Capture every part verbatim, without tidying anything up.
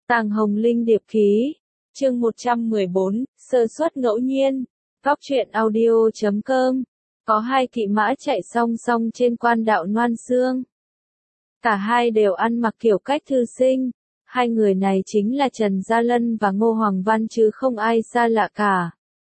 Tàng Hồng Linh điệp khí. Chương một trăm mười bốn, sơ suất ngẫu nhiên. Góc truyện audio chấm com. Có hai kỵ mã chạy song song trên quan đạo Loan Xương. Cả hai đều ăn mặc kiểu cách thư sinh. Hai người này chính là Trần Gia Lân và Ngô Hoàng Văn chứ không ai xa lạ cả.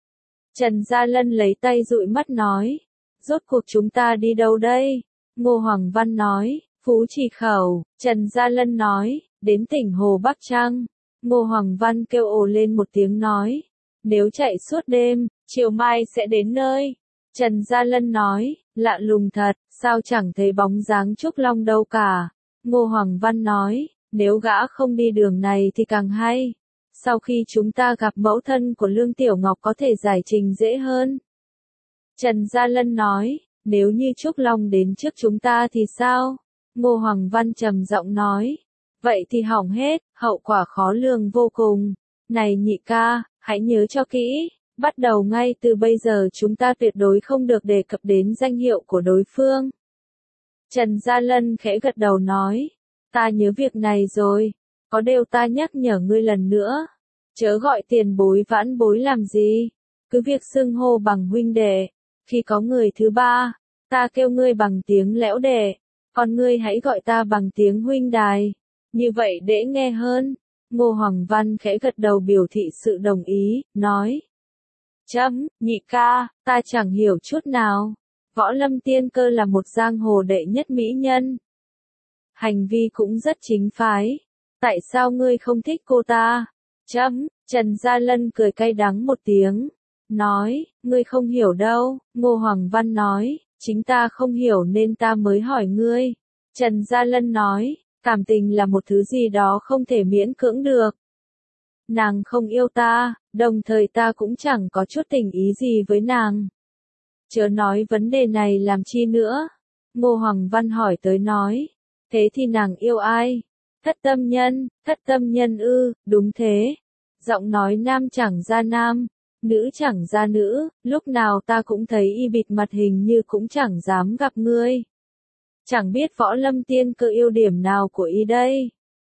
Trần Gia Lân lấy tay dụi mắt nói. Rốt cuộc chúng ta đi đâu đây? Ngô Hoàng Văn nói. Phú Trì Khẩu. Trần Gia Lân nói. Đến tỉnh Hồ Bắc Trăng. Ngô Hoàng Văn kêu ồ lên một tiếng nói. Nếu chạy suốt đêm, chiều mai sẽ đến nơi. Trần Gia Lân nói. Lạ lùng thật, sao chẳng thấy bóng dáng Trúc Long đâu cả. Ngô Hoàng Văn nói. Nếu gã không đi đường này thì càng hay. Sau khi chúng ta gặp mẫu thân của Lương Tiểu Ngọc có thể giải trình dễ hơn. Trần Gia Lân nói. Nếu như Trúc Long đến trước chúng ta thì sao? Ngô Hoàng Văn trầm giọng nói. Vậy thì hỏng hết, hậu quả khó lường vô cùng. Này nhị ca, hãy nhớ cho kỹ, bắt đầu ngay từ bây giờ chúng ta tuyệt đối không được đề cập đến danh hiệu của đối phương. Trần Gia Lân khẽ gật đầu nói, ta nhớ việc này rồi, có điều ta nhắc nhở ngươi lần nữa. Chớ gọi tiền bối vãn bối làm gì, cứ việc xưng hô bằng huynh đệ, khi có người thứ ba, ta kêu ngươi bằng tiếng lẽo đệ, còn ngươi hãy gọi ta bằng tiếng huynh đài. Như vậy dễ nghe hơn. Ngô Hoàng Văn khẽ gật đầu biểu thị sự đồng ý, nói. Chấm, nhị ca, ta chẳng hiểu chút nào. Võ Lâm Tiên Cơ là một giang hồ đệ nhất mỹ nhân. Hành vi cũng rất chính phái. Tại sao ngươi không thích cô ta? Chấm, Trần Gia Lân cười cay đắng một tiếng. Nói, ngươi không hiểu đâu. Ngô Hoàng Văn nói, chính ta không hiểu nên ta mới hỏi ngươi. Trần Gia Lân nói. Cảm tình là một thứ gì đó không thể miễn cưỡng được. Nàng không yêu ta, đồng thời ta cũng chẳng có chút tình ý gì với nàng. Chớ nói vấn đề này làm chi nữa. Ngô Hoàng Văn hỏi tới nói. Thế thì nàng yêu ai? Thất tâm nhân, thất tâm nhân ư, đúng thế. Giọng nói nam chẳng ra nam, nữ chẳng ra nữ, lúc nào ta cũng thấy y bịt mặt hình như cũng chẳng dám gặp ngươi. Chẳng biết Võ Lâm Tiên Cơ yêu điểm nào của y đây.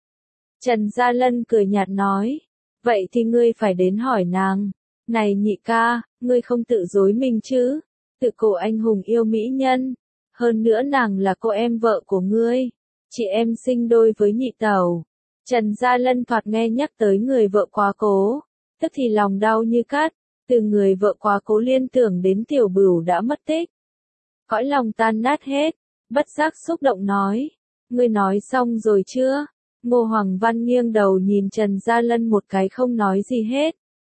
Trần Gia Lân cười nhạt nói. Vậy thì ngươi phải đến hỏi nàng. Này nhị ca, ngươi không tự dối mình chứ. Tự cổ anh hùng yêu mỹ nhân. Hơn nữa nàng là cô em vợ của ngươi. Chị em sinh đôi với nhị tẩu. Trần Gia Lân thoạt nghe nhắc tới người vợ quá cố. Tức thì lòng đau như cắt. Từ người vợ quá cố liên tưởng đến tiểu bửu đã mất tích. Cõi lòng tan nát hết. Bất giác xúc động nói. Ngươi nói xong rồi chưa? Ngô Hoàng Văn nghiêng đầu nhìn Trần Gia Lân một cái không nói gì hết.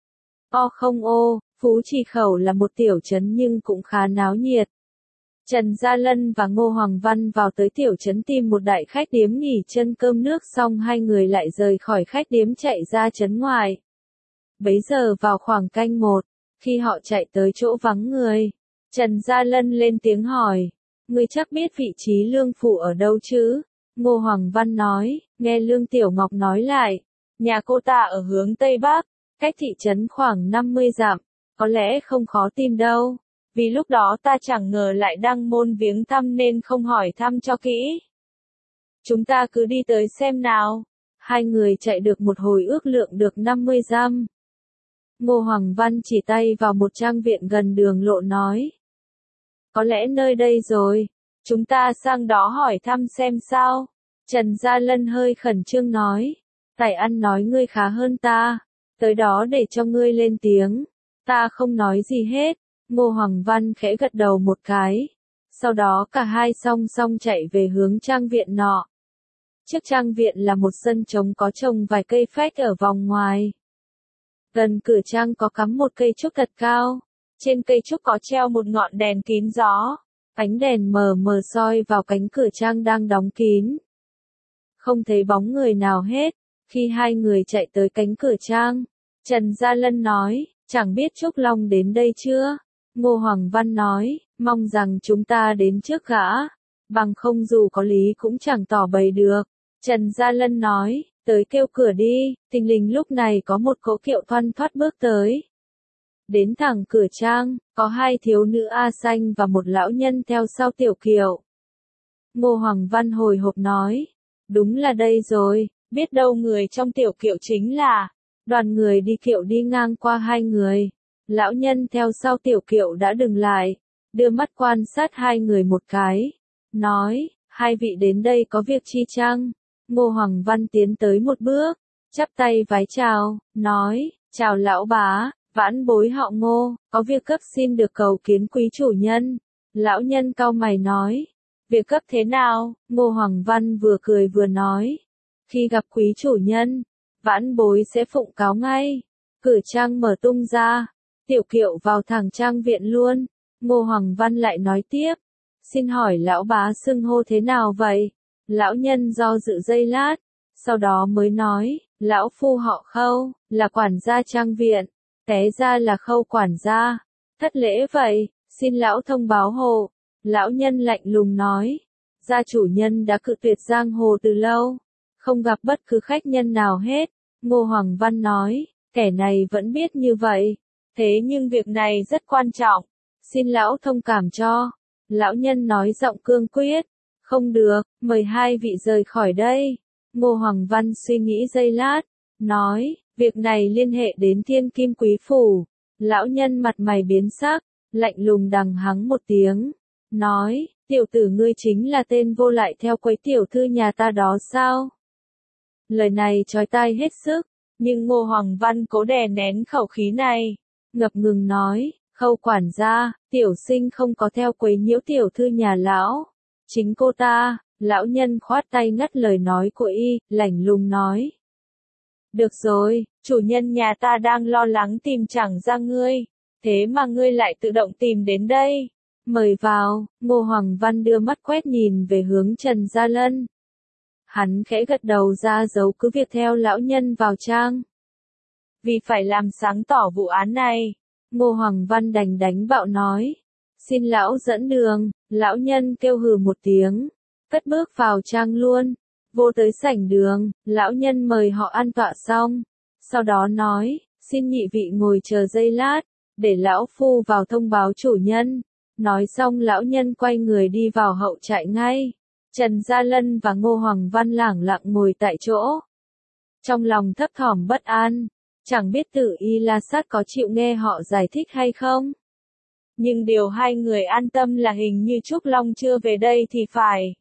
O không ô, Phú Trì Khẩu là một tiểu trấn nhưng cũng khá náo nhiệt. Trần Gia Lân và Ngô Hoàng Văn vào tới tiểu trấn tìm một đại khách điếm nghỉ chân cơm nước xong hai người lại rời khỏi khách điếm chạy ra trấn ngoài. Bấy giờ vào khoảng canh một, khi họ chạy tới chỗ vắng người, Trần Gia Lân lên tiếng hỏi. Ngươi chắc biết vị trí Lương Phủ ở đâu chứ? Ngô Hoàng Văn nói, nghe Lương Tiểu Ngọc nói lại. Nhà cô ta ở hướng Tây Bắc, cách thị trấn khoảng năm mươi dặm, có lẽ không khó tìm đâu. Vì lúc đó ta chẳng ngờ lại đăng môn viếng thăm nên không hỏi thăm cho kỹ. Chúng ta cứ đi tới xem nào. Hai người chạy được một hồi ước lượng được năm mươi dặm. Ngô Hoàng Văn chỉ tay vào một trang viện gần đường lộ nói. Có lẽ nơi đây rồi, chúng ta sang đó hỏi thăm xem sao. Trần Gia Lân hơi khẩn trương nói, Tài ăn nói ngươi khá hơn ta, tới đó để cho ngươi lên tiếng. Ta không nói gì hết. Ngô Hoàng Văn khẽ gật đầu một cái. Sau đó cả hai song song chạy về hướng trang viện nọ. Trước trang viện là một sân trống có trồng vài cây phách ở vòng ngoài. Gần cửa trang có cắm một cây trúc thật cao. Trên cây trúc có treo một ngọn đèn kín gió. Ánh đèn mờ mờ soi vào cánh cửa trang đang đóng kín. Không thấy bóng người nào hết. Khi hai người chạy tới cánh cửa trang, Trần Gia Lân nói, chẳng biết Trúc Long đến đây chưa? Ngô Hoàng Văn nói, mong rằng chúng ta đến trước gã. Bằng không dù có lý cũng chẳng tỏ bày được. Trần Gia Lân nói, tới kêu cửa đi. Thình lình lúc này có một cỗ kiệu thoăn thoắt bước tới. Đến thẳng cửa trang, có hai thiếu nữ A Xanh và một lão nhân theo sau tiểu kiệu. Ngô Hoàng Văn hồi hộp nói, đúng là đây rồi, biết đâu người trong tiểu kiệu chính là. Đoàn người đi kiệu đi ngang qua hai người. Lão nhân theo sau tiểu kiệu đã dừng lại, đưa mắt quan sát hai người một cái, nói, hai vị đến đây có việc chi chăng? Ngô Hoàng Văn tiến tới một bước, chắp tay vái chào, nói, chào lão bá, vãn bối họ Ngô, có việc cấp xin được cầu kiến quý chủ nhân. Lão nhân cau mày nói, việc cấp thế nào? Ngô Hoàng Văn vừa cười vừa nói, khi gặp quý chủ nhân, vãn bối sẽ phụng cáo ngay. Cửa trang mở tung ra, tiểu kiệu vào thẳng trang viện luôn. Ngô Hoàng Văn lại nói tiếp, xin hỏi lão bá xưng hô thế nào vậy? Lão nhân do dự giây lát, sau đó mới nói, lão phu họ Khâu, là quản gia trang viện, té ra là Khâu quản gia, thất lễ vậy, xin lão thông báo hộ. Lão nhân lạnh lùng nói, gia chủ nhân đã cự tuyệt giang hồ từ lâu, không gặp bất cứ khách nhân nào hết. Ngô Hoàng Văn nói, kẻ này vẫn biết như vậy, thế nhưng việc này rất quan trọng, xin lão thông cảm cho. Lão nhân nói giọng cương quyết, không được, mời hai vị rời khỏi đây. Ngô Hoàng Văn suy nghĩ giây lát, nói, việc này liên hệ đến Thiên Kim Quý Phủ. Lão nhân mặt mày biến sắc, lạnh lùng đằng hắng một tiếng, nói, tiểu tử ngươi chính là tên vô lại theo quấy tiểu thư nhà ta đó sao? Lời này chói tai hết sức, nhưng Ngô Hoàng Văn cố đè nén khẩu khí này, ngập ngừng nói, Khâu quản gia, tiểu sinh không có theo quấy nhiễu tiểu thư nhà lão, chính cô ta. Lão nhân khoát tay ngắt lời nói của y, lạnh lùng nói. Được rồi, chủ nhân nhà ta đang lo lắng tìm chẳng ra ngươi, thế mà ngươi lại tự động tìm đến đây. Mời vào. Ngô Hoàng Văn đưa mắt quét nhìn về hướng Trần Gia Lân. Hắn khẽ gật đầu ra dấu cứ việc theo lão nhân vào trang. Vì phải làm sáng tỏ vụ án này, Ngô Hoàng Văn đành đánh bạo nói. Xin lão dẫn đường. Lão nhân kêu hừ một tiếng, cất bước vào trang luôn. Vô tới sảnh đường, lão nhân mời họ ăn tọa xong, sau đó nói, xin nhị vị ngồi chờ giây lát, để lão phu vào thông báo chủ nhân. Nói xong lão nhân quay người đi vào hậu trại ngay. Trần Gia Lân và Ngô Hoàng Văn lẳng lặng ngồi tại chỗ, trong lòng thấp thỏm bất an, chẳng biết Tử Y La Sát có chịu nghe họ giải thích hay không. Nhưng điều hai người an tâm là hình như Trúc Long chưa về đây thì phải.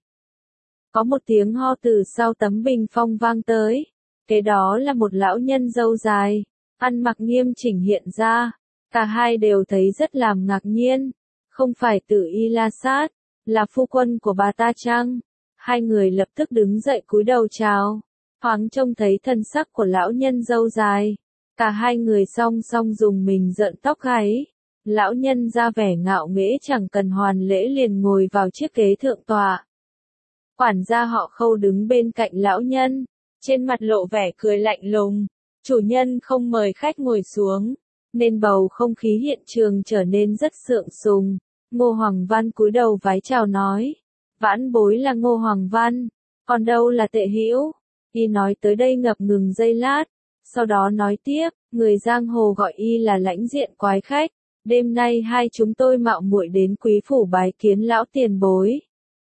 Có một tiếng ho từ sau tấm bình phong vang tới, kế đó là một lão nhân râu dài, ăn mặc nghiêm chỉnh hiện ra. Cả hai đều thấy rất làm ngạc nhiên, không phải Tử Y La Sát, là phu quân của bà ta chăng? Hai người lập tức đứng dậy cúi đầu chào, thoáng trông thấy thân sắc của lão nhân râu dài. Cả hai người song song dùng mình rợn tóc gáy. Lão nhân ra vẻ ngạo nghễ chẳng cần hoàn lễ liền ngồi vào chiếc ghế thượng tọa. Quản gia họ Khâu đứng bên cạnh lão nhân, trên mặt lộ vẻ cười lạnh lùng. Chủ nhân không mời khách ngồi xuống, nên bầu không khí hiện trường trở nên rất sượng sùng. Ngô Hoàng Văn cúi đầu vái chào nói, vãn bối là Ngô Hoàng Văn, còn đâu là Tệ Hữu. Y nói tới đây ngập ngừng giây lát, sau đó nói tiếp, người giang hồ gọi y là lãnh diện quái khách. Đêm nay hai chúng tôi mạo muội đến quý phủ bái kiến lão tiền bối,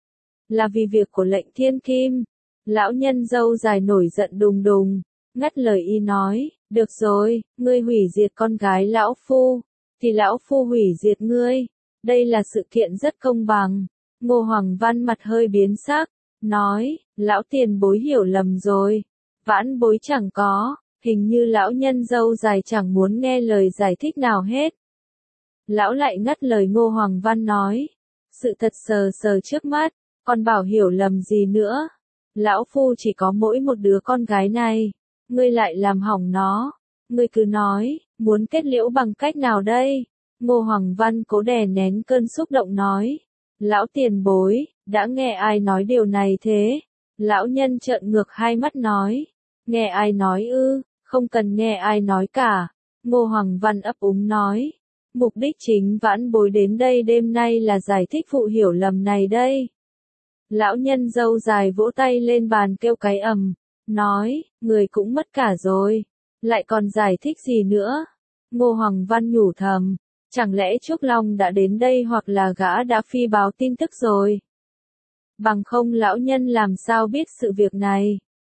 là vì việc của lệnh Thiên Kim. Lão nhân râu dài nổi giận đùng đùng, ngắt lời y nói, được rồi, ngươi hủy diệt con gái lão phu, thì lão phu hủy diệt ngươi. Đây là sự kiện rất công bằng. Ngô Hoàng Văn mặt hơi biến sắc, nói, lão tiền bối hiểu lầm rồi, vãn bối chẳng có. Hình như lão nhân râu dài chẳng muốn nghe lời giải thích nào hết. Lão lại ngắt lời Ngô Hoàng Văn nói, sự thật sờ sờ trước mắt, còn bảo hiểu lầm gì nữa. Lão phu chỉ có mỗi một đứa con gái này, ngươi lại làm hỏng nó. Ngươi cứ nói, muốn kết liễu bằng cách nào đây? Ngô Hoàng Văn cố đè nén cơn xúc động nói, lão tiền bối, đã nghe ai nói điều này thế? Lão nhân trợn ngược hai mắt nói, nghe ai nói ư? Không cần nghe ai nói cả. Ngô Hoàng Văn ấp úng nói, mục đích chính vãn bối đến đây đêm nay là giải thích vụ hiểu lầm này đây. Lão nhân râu dài vỗ tay lên bàn kêu cái ầm, nói, người cũng mất cả rồi, lại còn giải thích gì nữa? Ngô Hoàng Văn nhủ thầm, chẳng lẽ Trúc Long đã đến đây hoặc là gã đã phi báo tin tức rồi? Bằng không lão nhân làm sao biết sự việc này?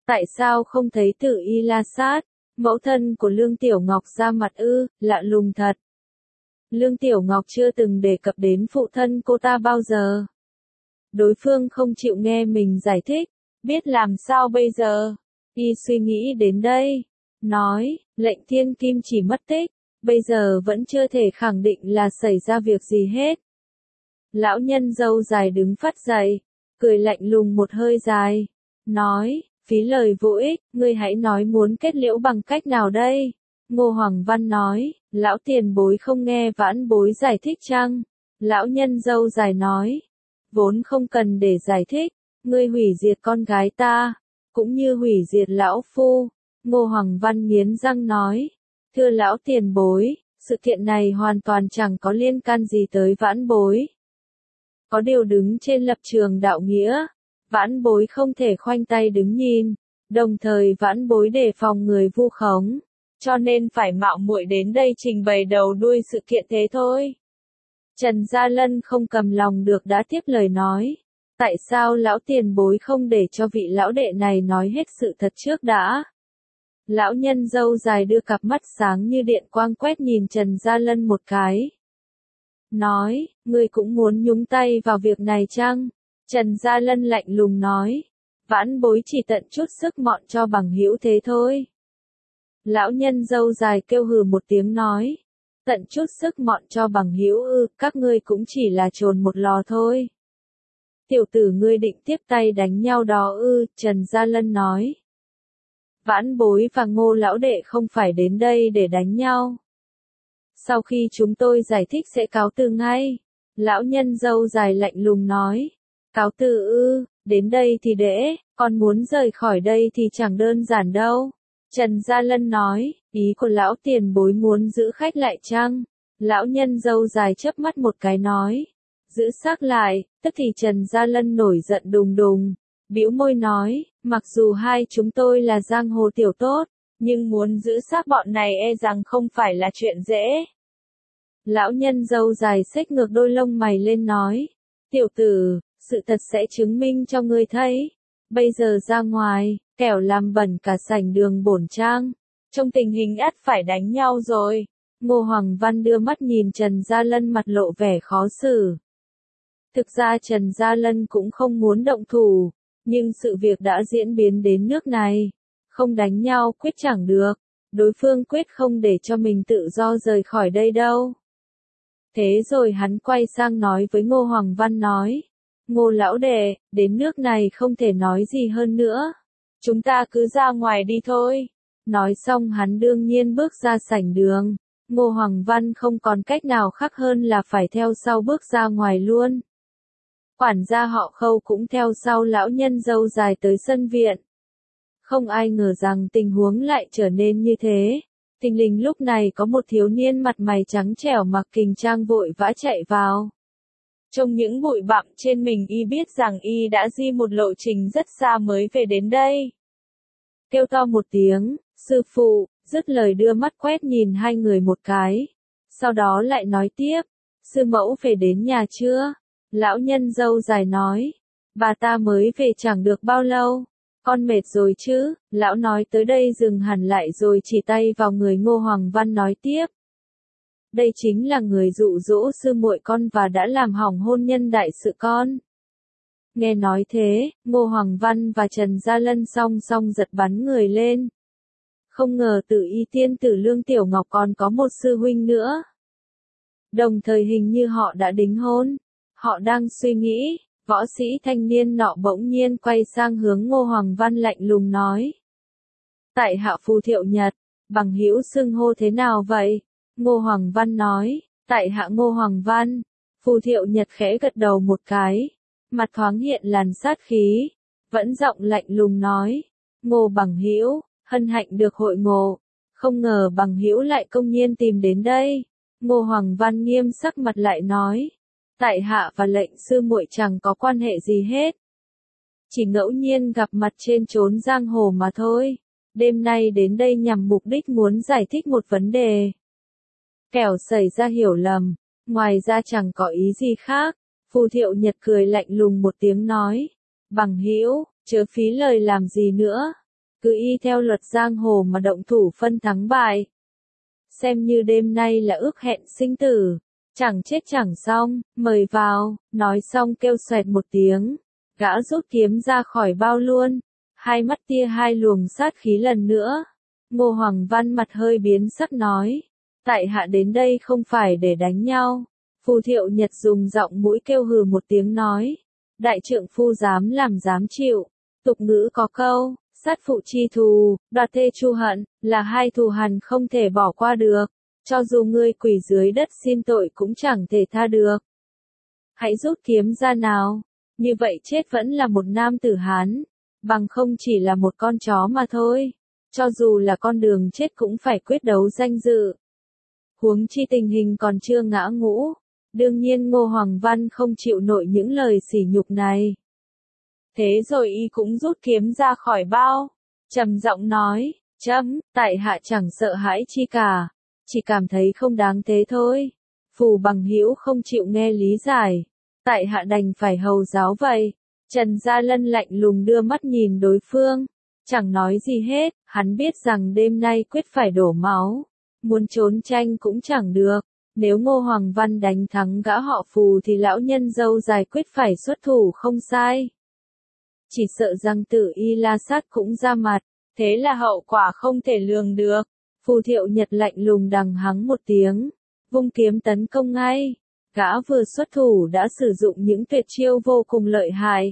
Tại sao không thấy Tử Y La Sát, mẫu thân của Lương Tiểu Ngọc ra mặt ư, lạ lùng thật. Lương Tiểu Ngọc chưa từng đề cập đến phụ thân cô ta bao giờ. Đối phương không chịu nghe mình giải thích, biết làm sao bây giờ. Y suy nghĩ đến đây, nói, lệnh thiên kim chỉ mất tích, bây giờ vẫn chưa thể khẳng định là xảy ra việc gì hết. Lão nhân râu dài đứng phắt dậy, cười lạnh lùng một hơi dài, nói, phí lời vô ích, ngươi hãy nói muốn kết liễu bằng cách nào đây? Ngô Hoàng Văn nói, lão tiền bối không nghe vãn bối giải thích chăng? Lão nhân râu dài nói, vốn không cần để giải thích, ngươi hủy diệt con gái ta, cũng như hủy diệt lão phu. Ngô Hoàng Văn nghiến răng nói, thưa lão tiền bối, sự kiện này hoàn toàn chẳng có liên can gì tới vãn bối. Có điều đứng trên lập trường đạo nghĩa, vãn bối không thể khoanh tay đứng nhìn, đồng thời vãn bối đề phòng người vu khống, cho nên phải mạo muội đến đây trình bày đầu đuôi sự kiện thế thôi. Trần Gia Lân không cầm lòng được đã tiếp lời nói, tại sao lão tiền bối không để cho vị lão đệ này nói hết sự thật trước đã? Lão nhân râu dài đưa cặp mắt sáng như điện quang quét nhìn Trần Gia Lân một cái. Nói, ngươi cũng muốn nhúng tay vào việc này chăng? Trần Gia Lân lạnh lùng nói, vãn bối chỉ tận chút sức mọn cho bằng hữu thế thôi. Lão nhân râu dài kêu hừ một tiếng nói, tận chút sức mọn cho bằng hữu ư, các ngươi cũng chỉ là trồn một lò thôi. Tiểu tử ngươi định tiếp tay đánh nhau đó ư, Trần Gia Lân nói. Vãn bối và Ngô lão đệ không phải đến đây để đánh nhau. Sau khi chúng tôi giải thích sẽ cáo từ ngay. Lão nhân râu dài lạnh lùng nói. Cáo từ ư, đến đây thì để, còn muốn rời khỏi đây thì chẳng đơn giản đâu. Trần Gia Lân nói, ý của lão tiền bối muốn giữ khách lại chăng? Lão nhân râu dài chớp mắt một cái nói. Giữ xác lại, tức thì Trần Gia Lân nổi giận đùng đùng. Bĩu môi nói, mặc dù hai chúng tôi là giang hồ tiểu tốt, nhưng muốn giữ xác bọn này e rằng không phải là chuyện dễ. Lão nhân râu dài xếch ngược đôi lông mày lên nói, tiểu tử, sự thật sẽ chứng minh cho ngươi thấy. Bây giờ ra ngoài, kẻo làm bẩn cả sảnh đường bổn trang. Trong tình hình ắt phải đánh nhau rồi. Ngô Hoàng Văn đưa mắt nhìn Trần Gia Lân mặt lộ vẻ khó xử. Thực ra Trần Gia Lân cũng không muốn động thủ, nhưng sự việc đã diễn biến đến nước này. Không đánh nhau quyết chẳng được, đối phương quyết không để cho mình tự do rời khỏi đây đâu. Thế rồi hắn quay sang nói với Ngô Hoàng Văn nói, Ngô lão đệ, đến nước này không thể nói gì hơn nữa. Chúng ta cứ ra ngoài đi thôi. Nói xong hắn đương nhiên bước ra sảnh đường. Ngô Hoàng Văn không còn cách nào khác hơn là phải theo sau bước ra ngoài luôn. Quản gia họ Khâu cũng theo sau lão nhân râu dài tới sân viện. Không ai ngờ rằng tình huống lại trở nên như thế. Thình lình lúc này có một thiếu niên mặt mày trắng trẻo mặc kình trang vội vã chạy vào. Trong những bụi bặm trên mình y biết rằng y đã di một lộ trình rất xa mới về đến đây. Kêu to một tiếng, sư phụ, dứt lời đưa mắt quét nhìn hai người một cái. Sau đó lại nói tiếp, sư mẫu về đến nhà chưa? Lão nhân râu dài nói, bà ta mới về chẳng được bao lâu. Con mệt rồi chứ, lão nói tới đây dừng hẳn lại rồi chỉ tay vào người Ngô Hoàng Văn nói tiếp. Đây chính là người dụ dỗ sư muội con và đã làm hỏng hôn nhân đại sự con. Nghe nói thế, Ngô Hoàng Văn và Trần Gia Lân song song giật bắn người lên. Không ngờ Tử Y tiên tử Lương Tiểu Ngọc còn có một sư huynh nữa. Đồng thời hình như họ đã đính hôn. Họ đang suy nghĩ, võ sĩ thanh niên nọ bỗng nhiên quay sang hướng Ngô Hoàng Văn lạnh lùng nói. Tại hạ Phù Thiệu Nhật, bằng hữu xưng hô thế nào vậy? Ngô Hoàng Văn nói, tại hạ Ngô Hoàng Văn. Phù Thiệu Nhật khẽ gật đầu một cái, mặt thoáng hiện làn sát khí, vẫn giọng lạnh lùng nói, Ngô bằng hữu, hân hạnh được hội ngộ, không ngờ bằng hữu lại công nhiên tìm đến đây. Ngô Hoàng Văn nghiêm sắc mặt lại nói, tại hạ và lệnh sư muội chẳng có quan hệ gì hết. Chỉ ngẫu nhiên gặp mặt trên chốn giang hồ mà thôi. Đêm nay đến đây nhằm mục đích muốn giải thích một vấn đề. Kẻo xảy ra hiểu lầm, ngoài ra chẳng có ý gì khác. Phù Thiệu Nhật cười lạnh lùng một tiếng nói, bằng hữu, chớ phí lời làm gì nữa. cứ y theo luật giang hồ mà động thủ phân thắng bại. Xem như đêm nay là ước hẹn sinh tử, chẳng chết chẳng xong, mời vào, nói xong kêu xoẹt một tiếng, gã rút kiếm ra khỏi bao luôn, hai mắt tia hai luồng sát khí lần nữa. Ngô Hoàng Văn mặt hơi biến sắc nói, tại hạ đến đây không phải để đánh nhau. Phù Thiệu Nhật dùng giọng mũi kêu hừ một tiếng nói, đại trượng phu dám làm dám chịu, tục ngữ có câu, sát phụ chi thù, đoạt thê chu hận, là hai thù hằn không thể bỏ qua được, cho dù ngươi quỳ dưới đất xin tội cũng chẳng thể tha được. Hãy rút kiếm ra nào, như vậy chết vẫn là một nam tử Hán, bằng không chỉ là một con chó mà thôi, cho dù là con đường chết cũng phải quyết đấu danh dự. Huống chi tình hình còn chưa ngã ngũ, đương nhiên Ngô Hoàng Văn không chịu nổi những lời sỉ nhục này. Thế rồi y cũng rút kiếm ra khỏi bao, trầm giọng nói, chấm, tại hạ chẳng sợ hãi chi cả, chỉ cảm thấy không đáng thế thôi. Phù Bằng Hữu không chịu nghe lý giải, tại hạ đành phải hầu giáo vậy. Trần Gia Lân lạnh lùng đưa mắt nhìn đối phương, chẳng nói gì hết, hắn biết rằng đêm nay quyết phải đổ máu, muốn trốn tranh cũng chẳng được. Nếu Ngô Hoàng Văn đánh thắng gã họ Phù thì lão nhân dâu dài quyết phải xuất thủ không sai. Chỉ sợ rằng Tử Y La Sát cũng ra mặt, thế là hậu quả không thể lường được. Phù Thiệu Nhật lạnh lùng đằng hắng một tiếng, vung kiếm tấn công ngay. Gã vừa xuất thủ đã sử dụng những tuyệt chiêu vô cùng lợi hại.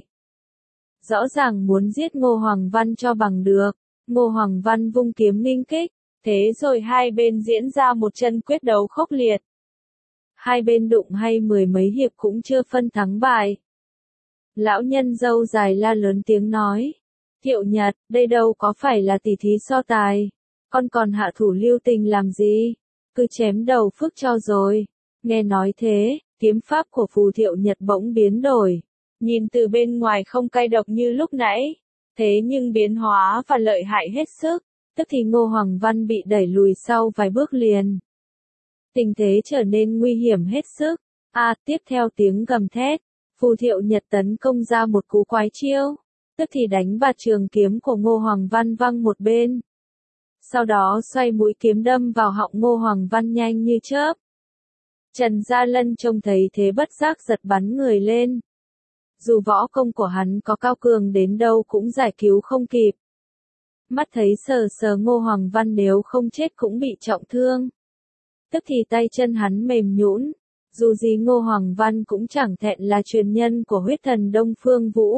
Rõ ràng muốn giết Ngô Hoàng Văn cho bằng được. Ngô Hoàng Văn vung kiếm nghênh kích, thế rồi hai bên diễn ra một trận quyết đấu khốc liệt. Hai bên đụng hay mười mấy hiệp cũng chưa phân thắng bại. Lão nhân dâu dài la lớn tiếng nói, Thiệu Nhật, đây đâu có phải là tỷ thí so tài, con còn hạ thủ lưu tình làm gì, cứ chém đầu Phước cho rồi. Nghe nói thế, kiếm pháp của Phù Thiệu Nhật bỗng biến đổi, nhìn từ bên ngoài không cay độc như lúc nãy, thế nhưng biến hóa và lợi hại hết sức, tức thì Ngô Hoàng Văn bị đẩy lùi sau vài bước liền. Tình thế trở nên nguy hiểm hết sức. A, à, tiếp theo tiếng gầm thét, Phù Thiệu Nhật tấn công ra một cú quái chiêu, tức thì đánh bạt trường kiếm của Ngô Hoàng Văn văng một bên. Sau đó xoay mũi kiếm đâm vào họng Ngô Hoàng Văn nhanh như chớp. Trần Gia Lân trông thấy thế bất giác giật bắn người lên. Dù võ công của hắn có cao cường đến đâu cũng giải cứu không kịp. Mắt thấy sờ sờ Ngô Hoàng Văn nếu không chết cũng bị trọng thương. Tức thì tay chân hắn mềm nhũn, dù gì Ngô Hoàng Văn cũng chẳng thẹn là truyền nhân của huyết thần Đông Phương Vũ.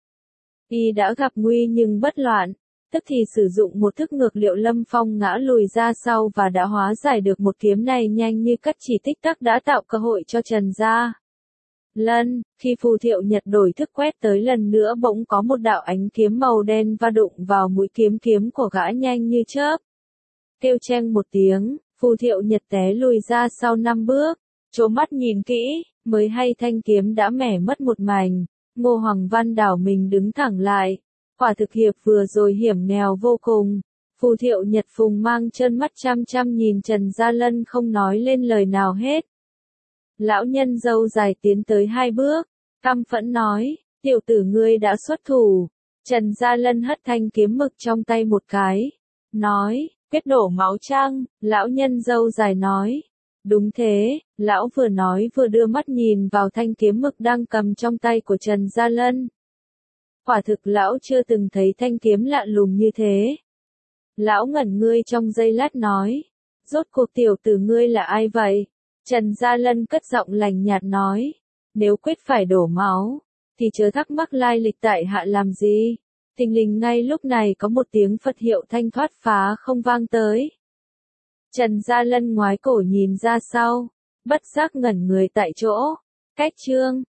Y đã gặp nguy nhưng bất loạn, tức thì sử dụng một thức ngược liệu lâm phong ngã lùi ra sau và đã hóa giải được một kiếm này nhanh như cắt chỉ tích tắc đã tạo cơ hội cho Trần Gia Lân. Khi Phù Thiệu Nhật đổi thức quét tới lần nữa bỗng có một đạo ánh kiếm màu đen va đụng vào mũi kiếm kiếm của gã nhanh như chớp. Kêu cheng một tiếng, Phù Thiệu Nhật té lùi ra sau năm bước, trố mắt nhìn kỹ, mới hay thanh kiếm đã mẻ mất một mảnh. Ngô Hoàng Văn đảo mình đứng thẳng lại, quả thực hiệp vừa rồi hiểm nghèo vô cùng. Phù Thiệu Nhật phùng mang chân mắt chăm chăm nhìn Trần Gia Lân không nói lên lời nào hết. Lão nhân dâu dài tiến tới hai bước, căm phẫn nói, tiểu tử ngươi đã xuất thủ. Trần Gia Lân hất thanh kiếm mực trong tay một cái, nói, quyết đổ máu chăng? Lão nhân dâu dài nói, đúng thế. Lão vừa nói vừa đưa mắt nhìn vào thanh kiếm mực đang cầm trong tay của Trần Gia Lân. Quả thực lão chưa từng thấy thanh kiếm lạ lùng như thế. Lão ngẩn ngươi trong giây lát nói, rốt cuộc tiểu tử ngươi là ai vậy? Trần Gia Lân cất giọng lạnh nhạt nói, nếu quyết phải đổ máu, thì chớ thắc mắc lai lịch tại hạ làm gì. Thình lình ngay lúc này có một tiếng Phật hiệu thanh thoát phá không vang tới. Trần Gia Lân ngoái cổ nhìn ra sau, bất giác ngẩn người tại chỗ. Cách chương